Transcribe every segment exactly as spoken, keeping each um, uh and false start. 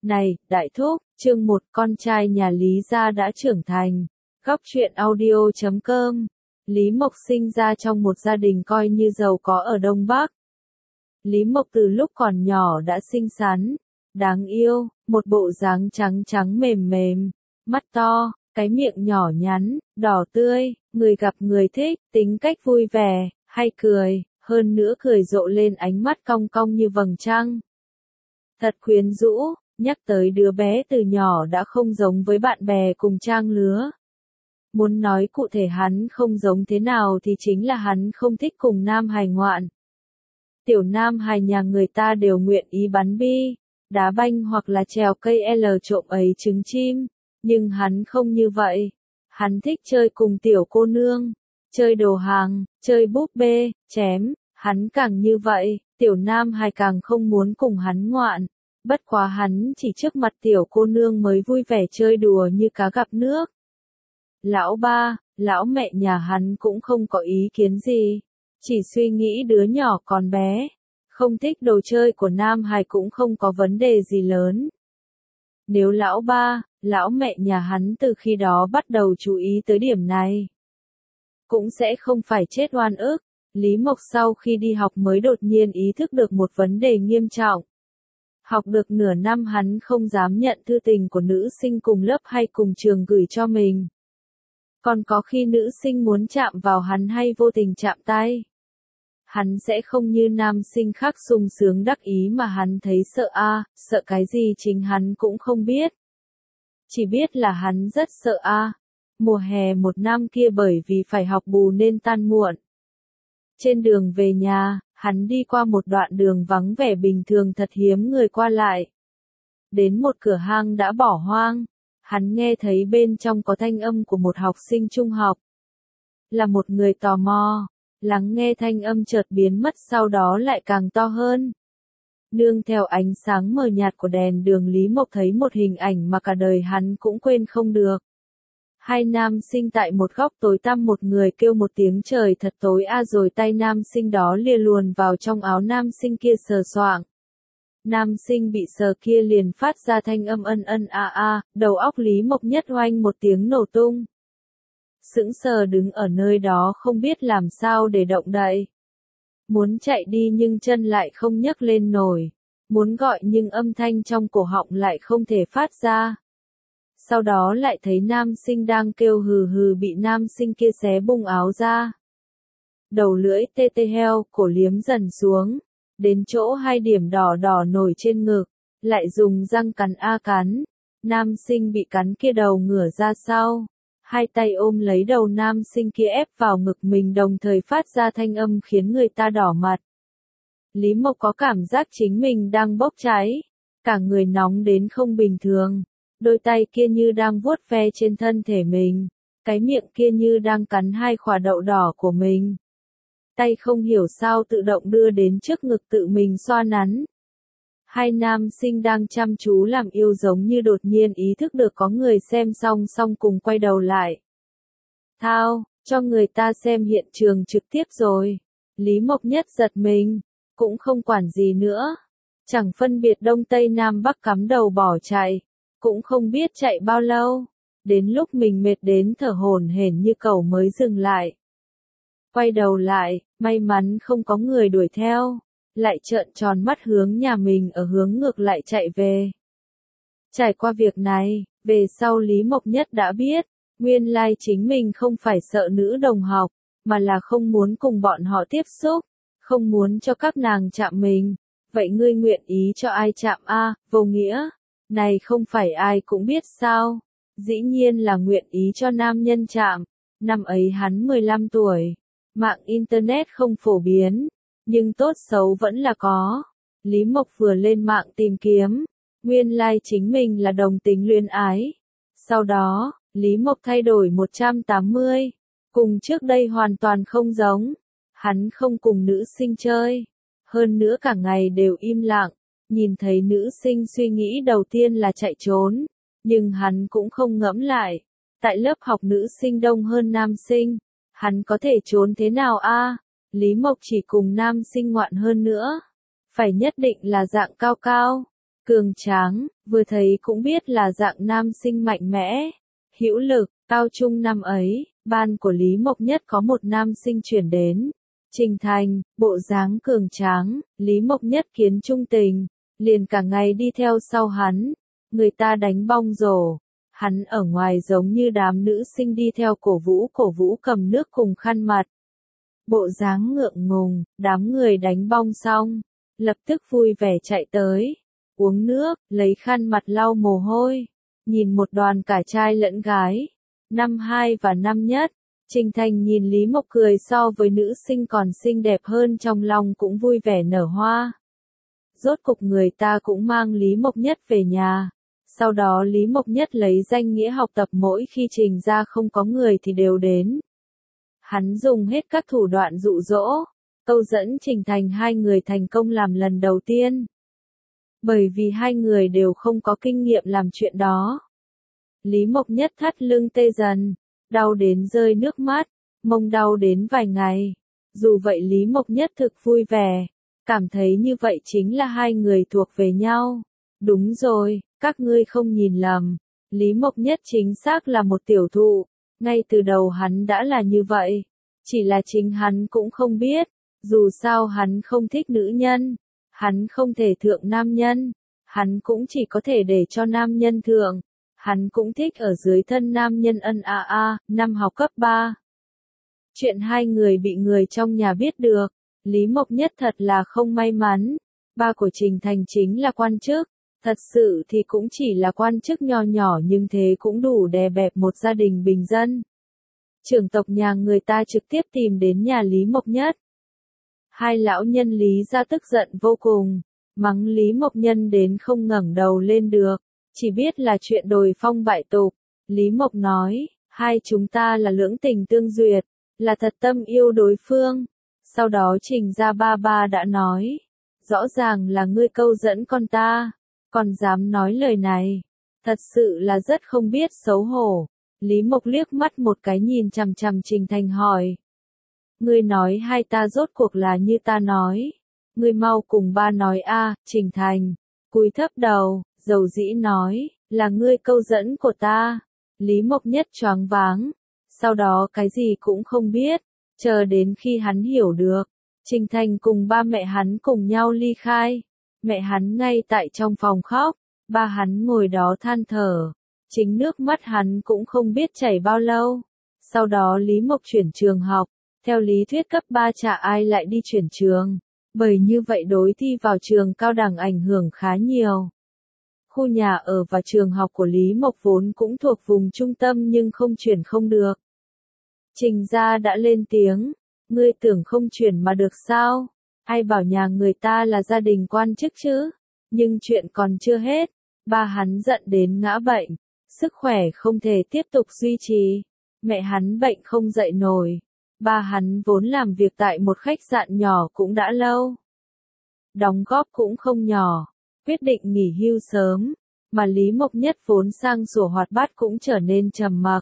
Này, đại thúc, chương một, con trai nhà Lý gia đã trưởng thành. Góc truyện audio chấm com. Lý Mộc sinh ra trong một gia đình coi như giàu có ở Đông Bắc. Lý Mộc từ lúc còn nhỏ đã xinh xắn, đáng yêu, một bộ dáng trắng trắng mềm mềm, mắt to, cái miệng nhỏ nhắn, đỏ tươi, người gặp người thích, tính cách vui vẻ, hay cười, hơn nữa cười rộ lên ánh mắt cong cong như vầng trăng. Thật quyến rũ, nhắc tới đứa bé từ nhỏ đã không giống với bạn bè cùng trang lứa. Muốn nói cụ thể hắn không giống thế nào thì chính là hắn không thích cùng nam hài ngoạn. Tiểu nam hài nhà người ta đều nguyện ý bắn bi, đá banh hoặc là trèo cây L trộm ấy trứng chim, nhưng hắn không như vậy. Hắn thích chơi cùng tiểu cô nương, chơi đồ hàng, chơi búp bê, chém, hắn càng như vậy, tiểu nam hài càng không muốn cùng hắn ngoạn. Bất quá hắn chỉ trước mặt tiểu cô nương mới vui vẻ chơi đùa như cá gặp nước. Lão ba, lão mẹ nhà hắn cũng không có ý kiến gì, chỉ suy nghĩ đứa nhỏ còn bé, không thích đồ chơi của nam hài cũng không có vấn đề gì lớn. Nếu lão ba, lão mẹ nhà hắn từ khi đó bắt đầu chú ý tới điểm này, cũng sẽ không phải chết oan ức. Lý Mộc sau khi đi học mới đột nhiên ý thức được một vấn đề nghiêm trọng. Học được nửa năm hắn không dám nhận thư tình của nữ sinh cùng lớp hay cùng trường gửi cho mình. Còn có khi nữ sinh muốn chạm vào hắn hay vô tình chạm tay, hắn sẽ không như nam sinh khác sung sướng đắc ý mà hắn thấy sợ a, à, sợ cái gì chính hắn cũng không biết. Chỉ biết là hắn rất sợ a. À. Mùa hè một năm kia bởi vì phải học bù nên tan muộn. Trên đường về nhà, hắn đi qua một đoạn đường vắng vẻ bình thường thật hiếm người qua lại. Đến một cửa hang đã bỏ hoang, hắn nghe thấy bên trong có thanh âm của một học sinh trung học. Là một người tò mò, lắng nghe thanh âm chợt biến mất sau đó lại càng to hơn. Nương theo ánh sáng mờ nhạt của đèn đường Lý Mộc thấy một hình ảnh mà cả đời hắn cũng quên không được. Hai nam sinh tại một góc tối tăm, một người kêu một tiếng trời thật tối a rồi tay nam sinh đó lìa luồn vào trong áo nam sinh kia sờ soạng. Nam sinh bị sờ kia liền phát ra thanh âm ân ân a a, đầu óc Lý Mộc nhất oanh một tiếng nổ tung. Sững sờ đứng ở nơi đó không biết làm sao để động đậy. Muốn chạy đi nhưng chân lại không nhấc lên nổi. Muốn gọi nhưng âm thanh trong cổ họng lại không thể phát ra. Sau đó lại thấy nam sinh đang kêu hừ hừ bị nam sinh kia xé bung áo ra. Đầu lưỡi tê tê heo, cổ liếm dần xuống. Đến chỗ hai điểm đỏ đỏ nổi trên ngực, lại dùng răng cắn a cắn. Nam sinh bị cắn kia đầu ngửa ra sau. Hai tay ôm lấy đầu nam sinh kia ép vào ngực mình đồng thời phát ra thanh âm khiến người ta đỏ mặt. Lý Mộc có cảm giác chính mình đang bốc cháy. Cả người nóng đến không bình thường. Đôi tay kia như đang vuốt ve trên thân thể mình. Cái miệng kia như đang cắn hai quả đậu đỏ của mình. Tay không hiểu sao tự động đưa đến trước ngực tự mình xoa nắn. Hai nam sinh đang chăm chú làm yêu giống như đột nhiên ý thức được có người xem xong xong cùng quay đầu lại. Thao, cho người ta xem hiện trường trực tiếp rồi. Lý Mộc nhất giật mình, cũng không quản gì nữa. Chẳng phân biệt đông tây nam bắc cắm đầu bỏ chạy, cũng không biết chạy bao lâu. Đến lúc mình mệt đến thở hổn hển như cẩu mới dừng lại. Quay đầu lại, may mắn không có người đuổi theo, lại trợn tròn mắt hướng nhà mình ở hướng ngược lại chạy về. Trải qua việc này, về sau Lý Mộc nhất đã biết, nguyên lai chính mình không phải sợ nữ đồng học, mà là không muốn cùng bọn họ tiếp xúc, không muốn cho các nàng chạm mình. Vậy ngươi nguyện ý cho ai chạm a? Vô nghĩa, này không phải ai cũng biết sao? Dĩ nhiên là nguyện ý cho nam nhân chạm. Năm ấy hắn mười lăm tuổi. Mạng Internet không phổ biến, nhưng tốt xấu vẫn là có. Lý Mộc vừa lên mạng tìm kiếm, nguyên lai chính mình là đồng tính luyến ái. Sau đó, Lý Mộc thay đổi một trăm tám mươi, cùng trước đây hoàn toàn không giống. Hắn không cùng nữ sinh chơi, hơn nữa cả ngày đều im lặng, nhìn thấy nữ sinh suy nghĩ đầu tiên là chạy trốn, nhưng hắn cũng không ngẫm lại. Tại lớp học nữ sinh đông hơn nam sinh. Hắn có thể trốn thế nào a? À? Lý Mộc chỉ cùng nam sinh ngoạn hơn nữa. Phải nhất định là dạng cao cao. cường tráng, vừa thấy cũng biết là dạng nam sinh mạnh mẽ, hữu lực. Cao trung năm ấy, ban của Lý Mộc Nhất có một nam sinh chuyển đến. Trình Thành, bộ dáng cường tráng, Lý Mộc Nhất kiến trung tình, liền cả ngày đi theo sau hắn. Người ta đánh bong rổ, hắn ở ngoài giống như đám nữ sinh đi theo cổ vũ cổ vũ cầm nước cùng khăn mặt. Bộ dáng ngượng ngùng, đám người đánh bong xong, lập tức vui vẻ chạy tới, uống nước, lấy khăn mặt lau mồ hôi, nhìn một đoàn cả trai lẫn gái, năm hai và năm nhất. Trình Thành nhìn Lý Mộc cười so với nữ sinh còn xinh đẹp hơn, trong lòng cũng vui vẻ nở hoa. Rốt cục người ta cũng mang Lý Mộc Nhất về nhà. Sau đó Lý Mộc Nhất lấy danh nghĩa học tập, mỗi khi Trình ra không có người thì đều đến. Hắn dùng hết các thủ đoạn dụ dỗ, câu dẫn Trình Thành, hai người thành công làm lần đầu tiên. Bởi vì hai người đều không có kinh nghiệm làm chuyện đó. Lý Mộc Nhất thắt lưng tê dần, đau đến rơi nước mắt, mông đau đến vài ngày. Dù vậy Lý Mộc Nhất thực vui vẻ, cảm thấy như vậy chính là hai người thuộc về nhau. Đúng rồi, các ngươi không nhìn lầm, Lý Mộc Nhất chính xác là một tiểu thụ, ngay từ đầu hắn đã là như vậy, chỉ là chính hắn cũng không biết, dù sao hắn không thích nữ nhân, hắn không thể thượng nam nhân, hắn cũng chỉ có thể để cho nam nhân thượng, hắn cũng thích ở dưới thân nam nhân ân a a. Năm học cấp ba. Chuyện hai người bị người trong nhà biết được, Lý Mộc Nhất thật là không may mắn, ba của Trình Thành chính là quan chức. Thật sự thì cũng chỉ là quan chức nho nhỏ, nhưng thế cũng đủ đè bẹp một gia đình bình dân. Trưởng tộc nhà người ta trực tiếp tìm đến nhà Lý Mộc Nhất. Hai lão nhân Lý gia tức giận vô cùng, mắng Lý Mộc Nhân đến không ngẩng đầu lên được, chỉ biết là chuyện đồi phong bại tục. Lý Mộc nói, hai chúng ta là lưỡng tình tương duyệt, là thật tâm yêu đối phương. Sau đó Trình gia ba ba đã nói, rõ ràng là ngươi câu dẫn con ta, còn dám nói lời này, thật sự là rất không biết xấu hổ. Lý Mộc liếc mắt một cái nhìn chằm chằm Trình Thành hỏi, ngươi nói hai ta rốt cuộc là như ta nói, ngươi mau cùng ba nói a. Trình Thành cúi thấp đầu, dầu dĩ nói, là ngươi câu dẫn của ta. Lý Mộc Nhất choáng váng, sau đó cái gì cũng không biết, chờ đến khi hắn hiểu được, Trình Thành cùng ba mẹ hắn cùng nhau ly khai. Mẹ hắn ngay tại trong phòng khóc, ba hắn ngồi đó than thở, chính nước mắt hắn cũng không biết chảy bao lâu. Sau đó Lý Mộc chuyển trường học, theo lý thuyết cấp ba chả ai lại đi chuyển trường, bởi như vậy đối thi vào trường cao đẳng ảnh hưởng khá nhiều. Khu nhà ở và trường học của Lý Mộc vốn cũng thuộc vùng trung tâm nhưng không chuyển không được. Trình gia đã lên tiếng, ngươi tưởng không chuyển mà được sao? Ai bảo nhà người ta là gia đình quan chức chứ? Nhưng chuyện còn chưa hết, ba hắn giận đến ngã bệnh, sức khỏe không thể tiếp tục duy trì, mẹ hắn bệnh không dậy nổi, ba hắn vốn làm việc tại một khách sạn nhỏ cũng đã lâu, đóng góp cũng không nhỏ, quyết định nghỉ hưu sớm, mà Lý Mộc Nhất vốn sang sủa hoạt bát cũng trở nên trầm mặc,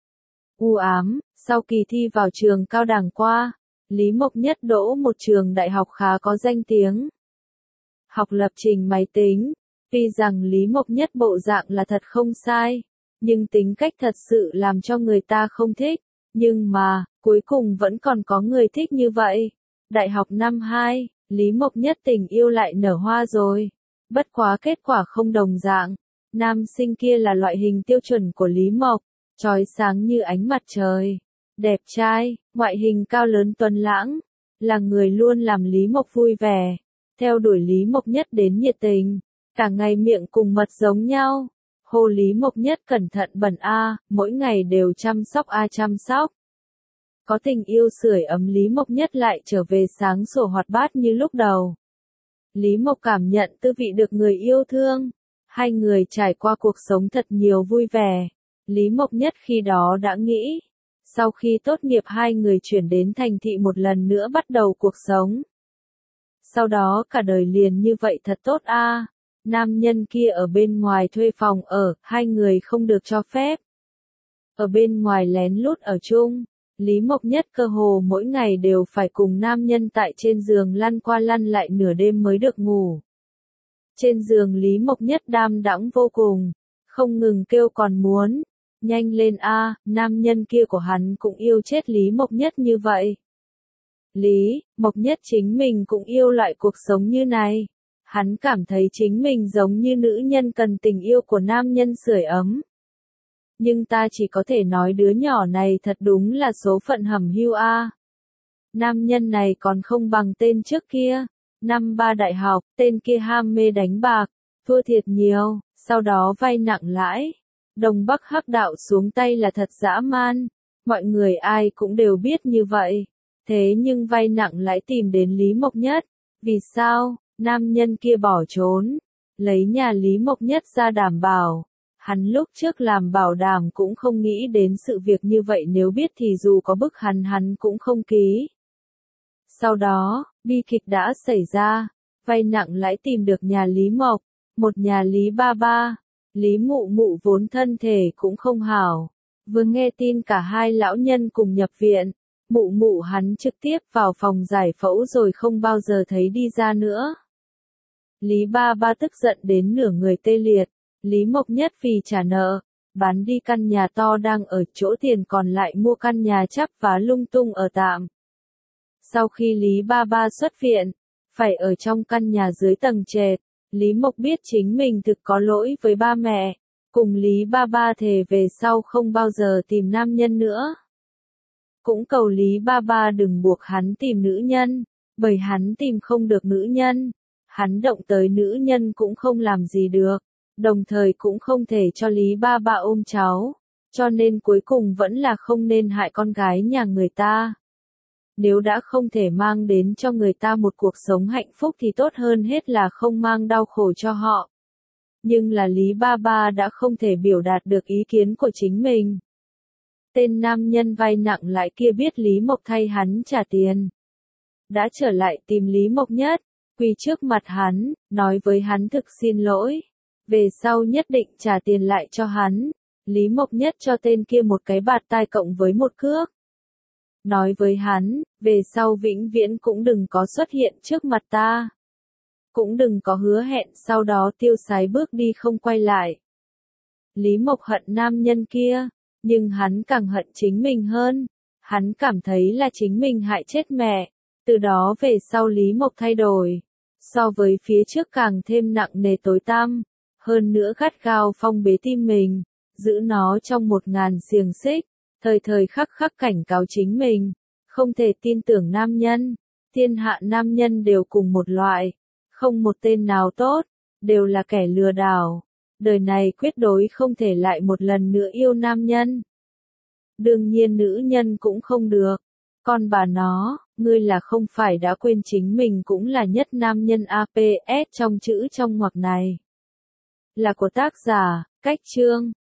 u ám. Sau kỳ thi vào trường cao đẳng qua, Lý Mộc Nhất đỗ một trường đại học khá có danh tiếng. Học lập trình máy tính, tuy rằng Lý Mộc Nhất bộ dạng là thật không sai, nhưng tính cách thật sự làm cho người ta không thích, nhưng mà, cuối cùng vẫn còn có người thích như vậy. Đại học năm hai, Lý Mộc Nhất tình yêu lại nở hoa rồi, bất quá kết quả không đồng dạng. Nam sinh kia là loại hình tiêu chuẩn của Lý Mộc, chói sáng như ánh mặt trời, đẹp trai, ngoại hình cao lớn tuấn lãng, là người luôn làm Lý Mộc vui vẻ, theo đuổi Lý Mộc Nhất đến nhiệt tình, cả ngày miệng cùng mật giống nhau. Hô Lý Mộc Nhất cẩn thận bẩn a, mỗi ngày đều chăm sóc a chăm sóc. Có tình yêu sưởi ấm, Lý Mộc Nhất lại trở về sáng sủa hoạt bát như lúc đầu. Lý Mộc cảm nhận tư vị được người yêu thương, hai người trải qua cuộc sống thật nhiều vui vẻ. Lý Mộc Nhất khi đó đã nghĩ, sau khi tốt nghiệp hai người chuyển đến thành thị một lần nữa bắt đầu cuộc sống. Sau đó cả đời liền như vậy thật tốt a. Nam nhân kia ở bên ngoài thuê phòng ở, hai người không được cho phép. Ở bên ngoài lén lút ở chung, Lý Mộc Nhất cơ hồ mỗi ngày đều phải cùng nam nhân tại trên giường lăn qua lăn lại nửa đêm mới được ngủ. Trên giường Lý Mộc Nhất đam đãng vô cùng, không ngừng kêu còn muốn, nhanh lên a, nam nhân kia của hắn cũng yêu chết Lý Mộc Nhất như vậy. Lý Mộc Nhất chính mình cũng yêu loại cuộc sống như này. Hắn cảm thấy chính mình giống như nữ nhân cần tình yêu của nam nhân sưởi ấm. Nhưng ta chỉ có thể nói đứa nhỏ này thật đúng là số phận hẩm hưu a. Nam nhân này còn không bằng tên trước kia. Năm ba đại học, tên kia ham mê đánh bạc, thua thiệt nhiều, sau đó vay nặng lãi. Đông Bắc hắc đạo xuống tay là thật dã man. Mọi người ai cũng đều biết như vậy. Thế nhưng vay nặng lãi tìm đến Lý Mộc Nhất. Vì sao? Nam nhân kia bỏ trốn. Lấy nhà Lý Mộc Nhất ra đảm bảo. Hắn lúc trước làm bảo đảm cũng không nghĩ đến sự việc như vậy, nếu biết thì dù có bức hắn hắn cũng không ký. Sau đó, bi kịch đã xảy ra. Vay nặng lãi tìm được nhà Lý Mộc. Một nhà Lý ba ba. Lý mụ mụ vốn thân thể cũng không hảo. Vừa nghe tin cả hai lão nhân cùng nhập viện. Mụ mụ hắn trực tiếp vào phòng giải phẫu rồi không bao giờ thấy đi ra nữa. Lý ba ba tức giận đến nửa người tê liệt. Lý Mộc Nhất vì trả nợ, bán đi căn nhà to đang ở chỗ tiền còn lại mua căn nhà chắp vá lung tung ở tạm. Sau khi Lý ba ba xuất viện, phải ở trong căn nhà dưới tầng trệt, Lý Mộc biết chính mình thực có lỗi với ba mẹ, cùng Lý ba ba thề về sau không bao giờ tìm nam nhân nữa. Cũng cầu Lý ba ba đừng buộc hắn tìm nữ nhân, bởi hắn tìm không được nữ nhân. Hắn động tới nữ nhân cũng không làm gì được, đồng thời cũng không thể cho Lý ba ba ôm cháu, cho nên cuối cùng vẫn là không nên hại con gái nhà người ta. Nếu đã không thể mang đến cho người ta một cuộc sống hạnh phúc thì tốt hơn hết là không mang đau khổ cho họ. Nhưng là Lý ba ba đã không thể biểu đạt được ý kiến của chính mình. Tên nam nhân vay nặng lãi kia biết Lý Mộc thay hắn trả tiền. Đã trở lại tìm Lý Mộc Nhất, quỳ trước mặt hắn, nói với hắn thực xin lỗi. Về sau nhất định trả tiền lại cho hắn. Lý Mộc Nhất cho tên kia một cái bạt tai cộng với một cước. Nói với hắn, về sau vĩnh viễn cũng đừng có xuất hiện trước mặt ta. Cũng đừng có hứa hẹn sau đó tiêu sái bước đi không quay lại. Lý Mộc hận nam nhân kia, nhưng hắn càng hận chính mình hơn. Hắn cảm thấy là chính mình hại chết mẹ. Từ đó về sau Lý Mộc thay đổi. So với phía trước càng thêm nặng nề tối tăm. Hơn nữa gắt gao phong bế tim mình. Giữ nó trong một ngàn xiềng xích. Thời thời khắc khắc cảnh cáo chính mình. Không thể tin tưởng nam nhân. Thiên hạ nam nhân đều cùng một loại. Không một tên nào tốt. Đều là kẻ lừa đảo. Đời này quyết đối không thể lại một lần nữa yêu nam nhân. Đương nhiên nữ nhân cũng không được. Con bà nó, ngươi là không phải đã quên chính mình cũng là nhất nam nhân a pê ét trong chữ trong ngoặc này. Là của tác giả, Cách Chương.